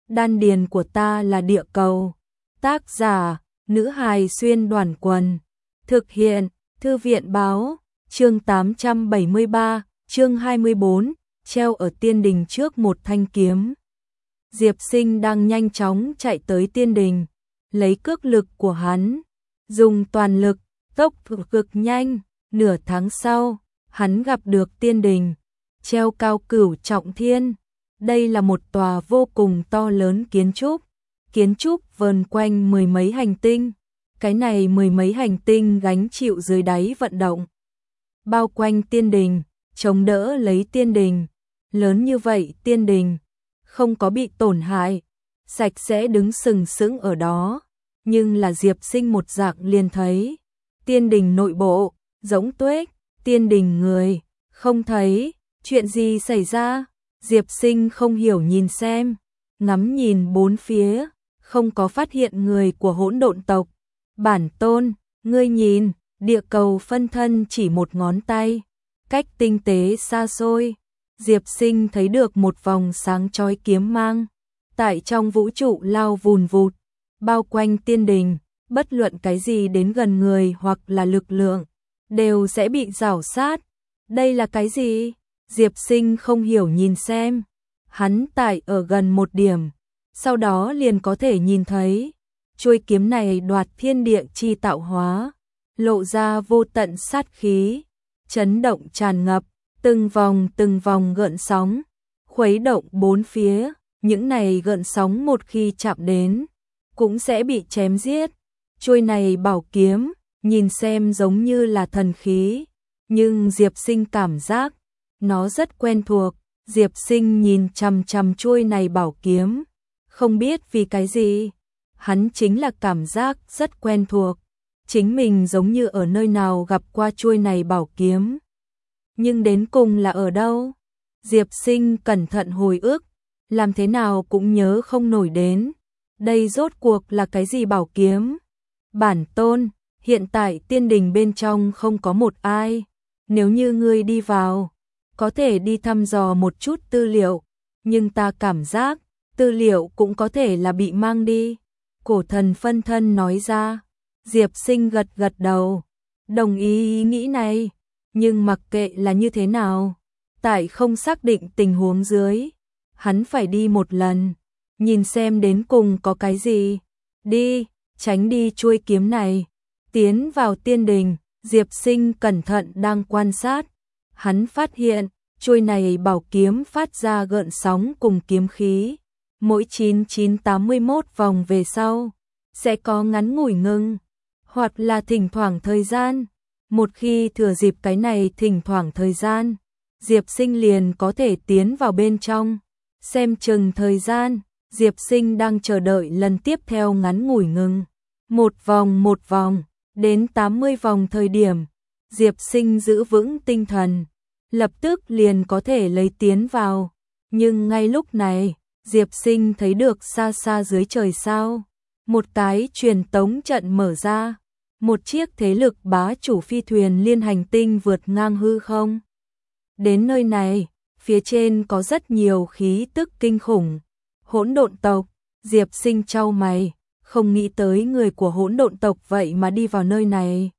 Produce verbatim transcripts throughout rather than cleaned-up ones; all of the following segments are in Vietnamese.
Đan điền của ta là địa cầu. Tác giả, nữ hài xuyên đoàn quần. Thực hiện, thư viện báo, chương tám trăm bảy mươi ba, chương hai mươi bốn, treo ở tiên đình trước một thanh kiếm. Diệp Sinh đang nhanh chóng chạy tới tiên đình, lấy cước lực của hắn, dùng toàn lực, tốc cực nhanh, nửa tháng sau, hắn gặp được tiên đình, treo cao cửu trọng thiên. Đây là một tòa vô cùng to lớn kiến trúc, kiến trúc vờn quanh mười mấy hành tinh, cái này mười mấy hành tinh gánh chịu dưới đáy vận động, bao quanh tiên đình, chống đỡ lấy tiên đình, lớn như vậy tiên đình, không có bị tổn hại, sạch sẽ đứng sừng sững ở đó, nhưng là Diệp Sinh một dạng liền thấy, tiên đình nội bộ, rỗng tuếch, tiên đình người, không thấy, chuyện gì xảy ra? Diệp Sinh không hiểu nhìn xem, ngắm nhìn bốn phía, không có phát hiện người của hỗn độn tộc. Bản tôn, ngươi nhìn, địa cầu phân thân chỉ một ngón tay, cách tinh tế xa xôi. Diệp Sinh thấy được một vòng sáng chói kiếm mang, tại trong vũ trụ lao vùn vụt, bao quanh tiên đình, bất luận cái gì đến gần người hoặc là lực lượng, đều sẽ bị rảo sát. Đây là cái gì? Diệp Sinh không hiểu nhìn xem, hắn tại ở gần một điểm, sau đó liền có thể nhìn thấy, chuôi kiếm này đoạt thiên địa chi tạo hóa, lộ ra vô tận sát khí, chấn động tràn ngập, từng vòng từng vòng gợn sóng, khuấy động bốn phía, những này gợn sóng một khi chạm đến, cũng sẽ bị chém giết. Chuôi này bảo kiếm, nhìn xem giống như là thần khí, nhưng Diệp Sinh cảm giác nó rất quen thuộc. Diệp Sinh nhìn chằm chằm chuôi này bảo kiếm, không biết vì cái gì, hắn chính là cảm giác rất quen thuộc, chính mình giống như ở nơi nào gặp qua chuôi này bảo kiếm. Nhưng đến cùng là ở đâu? Diệp Sinh cẩn thận hồi ức, làm thế nào cũng nhớ không nổi đến. Đây rốt cuộc là cái gì bảo kiếm? Bản tôn, hiện tại tiên đình bên trong không có một ai, nếu như ngươi đi vào, có thể đi thăm dò một chút tư liệu, nhưng ta cảm giác, tư liệu cũng có thể là bị mang đi. Cổ thần phân thân nói ra. Diệp Sinh gật gật đầu, đồng ý ý nghĩ này, nhưng mặc kệ là như thế nào, tại không xác định tình huống dưới, hắn phải đi một lần, nhìn xem đến cùng có cái gì. Đi, tránh đi chuôi kiếm này, tiến vào tiên đình. Diệp Sinh cẩn thận đang quan sát, hắn phát hiện, chuôi này bảo kiếm phát ra gợn sóng cùng kiếm khí, mỗi chín chín tám mươi mốt vòng về sau, sẽ có ngắn ngủi ngưng, hoặc là thỉnh thoảng thời gian. Một khi thừa dịp cái này thỉnh thoảng thời gian, Diệp Sinh liền có thể tiến vào bên trong, xem chừng thời gian. Diệp Sinh đang chờ đợi lần tiếp theo ngắn ngủi ngưng, một vòng một vòng, đến tám mươi vòng thời điểm, Diệp Sinh giữ vững tinh thần, lập tức liền có thể lấy tiến vào. Nhưng ngay lúc này, Diệp Sinh thấy được xa xa dưới trời sao, một cái truyền tống trận mở ra, một chiếc thế lực bá chủ phi thuyền liên hành tinh vượt ngang hư không. Đến nơi này, phía trên có rất nhiều khí tức kinh khủng. Hỗn độn tộc. Diệp Sinh chau mày, không nghĩ tới người của hỗn độn tộc vậy mà đi vào nơi này.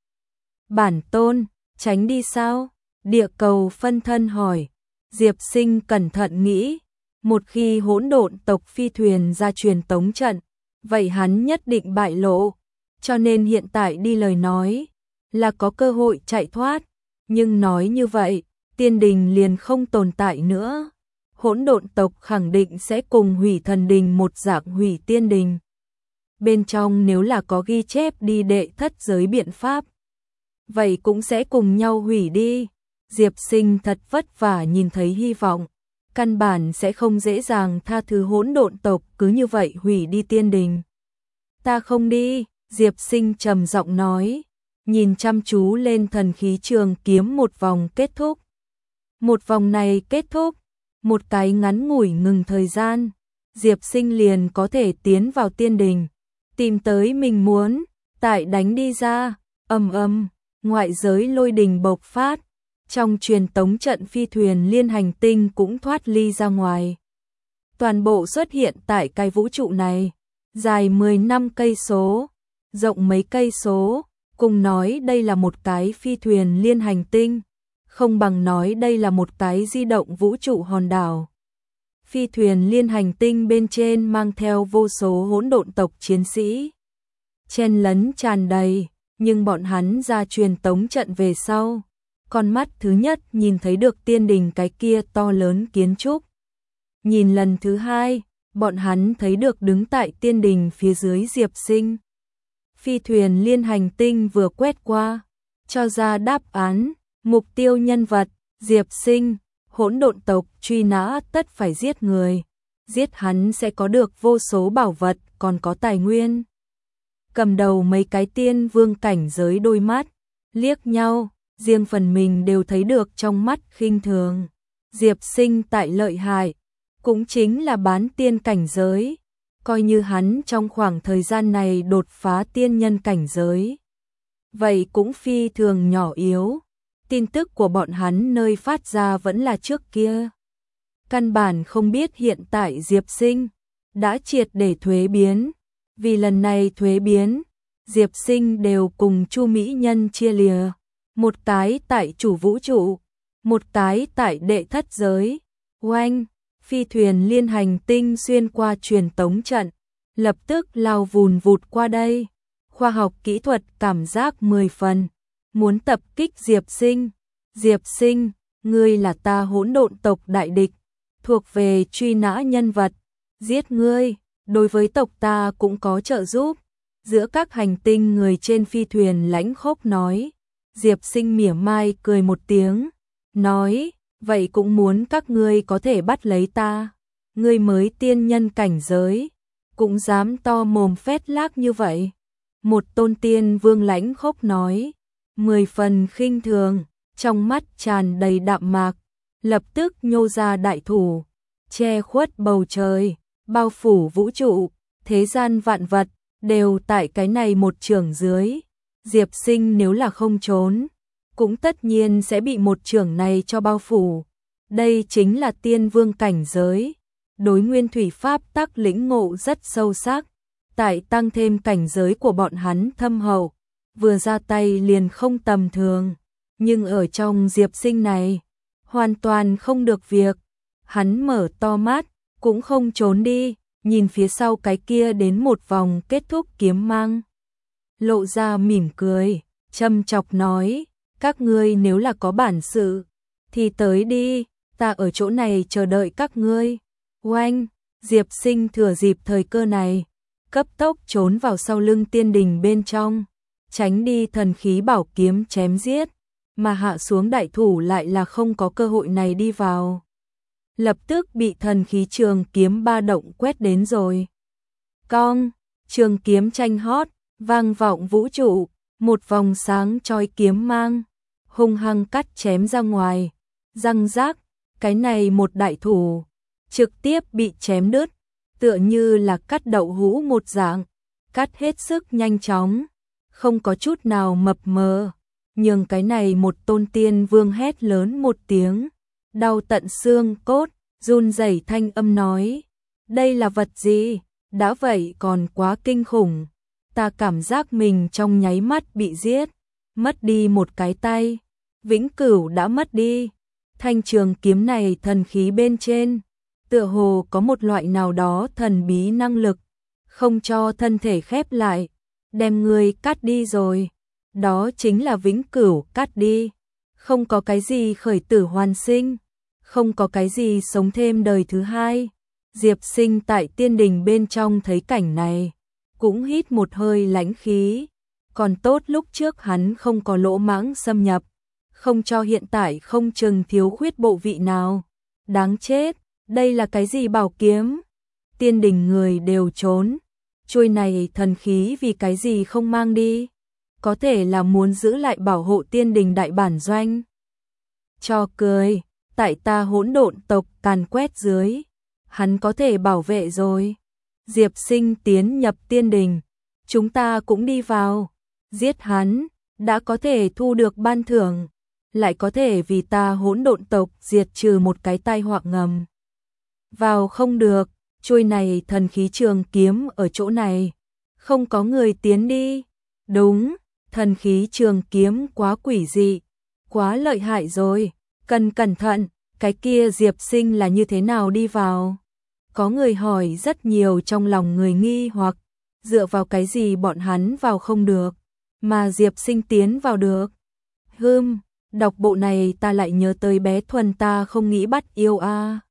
Bản tôn, tránh đi sao? Địa cầu phân thân hỏi. Diệp Sinh cẩn thận nghĩ, một khi hỗn độn tộc phi thuyền ra truyền tống trận, vậy hắn nhất định bại lộ, cho nên hiện tại đi lời nói là có cơ hội chạy thoát, nhưng nói như vậy, tiên đình liền không tồn tại nữa. Hỗn độn tộc khẳng định sẽ cùng hủy thần đình một dạng hủy tiên đình. Bên trong nếu là có ghi chép đi đệ thất giới biện pháp, vậy cũng sẽ cùng nhau hủy đi. Diệp Sinh thật vất vả nhìn thấy hy vọng, căn bản sẽ không dễ dàng tha thứ hỗn độn tộc cứ như vậy hủy đi tiên đình. Ta không đi, Diệp Sinh trầm giọng nói, nhìn chăm chú lên thần khí trường kiếm. Một vòng kết thúc. Một vòng này kết thúc, một cái ngắn ngủi ngừng thời gian, Diệp Sinh liền có thể tiến vào tiên đình, tìm tới mình muốn, tại đánh đi ra, ầm ầm, ngoại giới lôi đình bộc phát, trong truyền tống trận phi thuyền liên hành tinh cũng thoát ly ra ngoài. toàn bộ xuất hiện tại cái vũ trụ này, dài mười năm cây số, rộng mấy cây số, cùng nói đây là một cái phi thuyền liên hành tinh, không bằng nói đây là một cái di động vũ trụ hòn đảo. Phi thuyền liên hành tinh bên trên mang theo vô số hỗn độn tộc chiến sĩ, chen lấn tràn đầy, nhưng bọn hắn ra truyền tống trận về sau, con mắt thứ nhất nhìn thấy được tiên đình cái kia to lớn kiến trúc. Nhìn lần thứ hai, bọn hắn thấy được đứng tại tiên đình phía dưới Diệp Sinh. Phi thuyền liên hành tinh vừa quét qua, cho ra đáp án, mục tiêu nhân vật, Diệp Sinh, hỗn độn tộc truy nã tất phải giết người, giết hắn sẽ có được vô số bảo vật còn có tài nguyên. Cầm đầu mấy cái tiên vương cảnh giới đôi mắt, liếc nhau, riêng phần mình đều thấy được trong mắt khinh thường. Diệp Sinh tại lợi hại, cũng chính là bán tiên cảnh giới, coi như hắn trong khoảng thời gian này đột phá tiên nhân cảnh giới. Vậy cũng phi thường nhỏ yếu, tin tức của bọn hắn nơi phát ra vẫn là trước kia. Căn bản không biết hiện tại Diệp Sinh đã triệt để thuế biến, vì lần này thuế biến, Diệp Sinh đều cùng Chu Mỹ Nhân chia lìa, một cái tại chủ vũ trụ, một cái tại đệ thất giới. Oanh, phi thuyền liên hành tinh xuyên qua truyền tống trận, lập tức lao vùn vụt qua đây. Khoa học kỹ thuật cảm giác mười phần, muốn tập kích Diệp Sinh. Diệp Sinh, ngươi là ta hỗn độn tộc đại địch, thuộc về truy nã nhân vật, giết ngươi, đối với tộc ta cũng có trợ giúp. Giữa các hành tinh người trên phi thuyền lãnh khốc nói. Diệp Sinh mỉa mai cười một tiếng, nói, vậy cũng muốn các ngươi có thể bắt lấy ta. Ngươi mới tiên nhân cảnh giới, cũng dám to mồm phét lác như vậy. Một tôn tiên vương lãnh khốc nói, mười phần khinh thường, trong mắt tràn đầy đạm mạc, lập tức nhô ra đại thủ, che khuất bầu trời, bao phủ vũ trụ, thế gian vạn vật, đều tại cái này một chưởng dưới. Diệp Sinh nếu là không trốn, cũng tất nhiên sẽ bị một chưởng này cho bao phủ. Đây chính là tiên vương cảnh giới, đối nguyên thủy pháp tắc lĩnh ngộ rất sâu sắc, tại tăng thêm cảnh giới của bọn hắn thâm hậu, vừa ra tay liền không tầm thường, nhưng ở trong Diệp Sinh này, hoàn toàn không được việc. Hắn mở to mắt, cũng không trốn đi, nhìn phía sau cái kia đến một vòng kết thúc kiếm mang. Lộ ra mỉm cười, châm chọc nói, các ngươi nếu là có bản sự, thì tới đi, ta ở chỗ này chờ đợi các ngươi. Oanh, Diệp Sinh thừa dịp thời cơ này, cấp tốc trốn vào sau lưng tiên đình bên trong, tránh đi thần khí bảo kiếm chém giết, mà hạ xuống đại thủ lại là không có cơ hội này đi vào. Lập tức bị thần khí trường kiếm ba động quét đến rồi. Cong, trường kiếm tranh hót, vang vọng vũ trụ, một vòng sáng chói kiếm mang, hung hăng cắt chém ra ngoài, răng rác, cái này một đại thủ, trực tiếp bị chém đứt, tựa như là cắt đậu hũ một dạng, cắt hết sức nhanh chóng, không có chút nào mập mờ, nhưng cái này một tôn tiên vương hét lớn một tiếng, đau tận xương cốt, run rẩy thanh âm nói, đây là vật gì, đã vậy còn quá kinh khủng, ta cảm giác mình trong nháy mắt bị giết, mất đi một cái tay, vĩnh cửu đã mất đi. Thanh trường kiếm này thần khí bên trên, tựa hồ có một loại nào đó thần bí năng lực, không cho thân thể khép lại, đem người cắt đi rồi. Đó chính là vĩnh cửu cắt đi, không có cái gì khởi tử hoàn sinh, không có cái gì sống thêm đời thứ hai. Diệp Sinh tại tiên đình bên trong thấy cảnh này, cũng hít một hơi lãnh khí, còn tốt lúc trước hắn không có lỗ mãng xâm nhập, không cho hiện tại không chừng thiếu khuyết bộ vị nào. Đáng chết, đây là cái gì bảo kiếm? Tiên đình người đều trốn, chuôi này thần khí vì cái gì không mang đi? Có thể là muốn giữ lại bảo hộ tiên đình đại bản doanh. Cho cười, tại ta hỗn độn tộc càn quét dưới, hắn có thể bảo vệ rồi. Diệp Sinh tiến nhập tiên đình, chúng ta cũng đi vào, giết hắn, đã có thể thu được ban thưởng, lại có thể vì ta hỗn độn tộc diệt trừ một cái tai họa ngầm. Vào không được, chuôi này thần khí trường kiếm ở chỗ này. Không có người tiến đi. Đúng, thần khí trường kiếm quá quỷ dị, quá lợi hại rồi. Cần cẩn thận, cái kia Diệp Sinh là như thế nào đi vào? Có người hỏi rất nhiều, trong lòng người nghi hoặc, dựa vào cái gì bọn hắn vào không được, mà Diệp Sinh tiến vào được. Hừm, đọc bộ này ta lại nhớ tới bé Thuần ta không nghĩ bắt yêu a.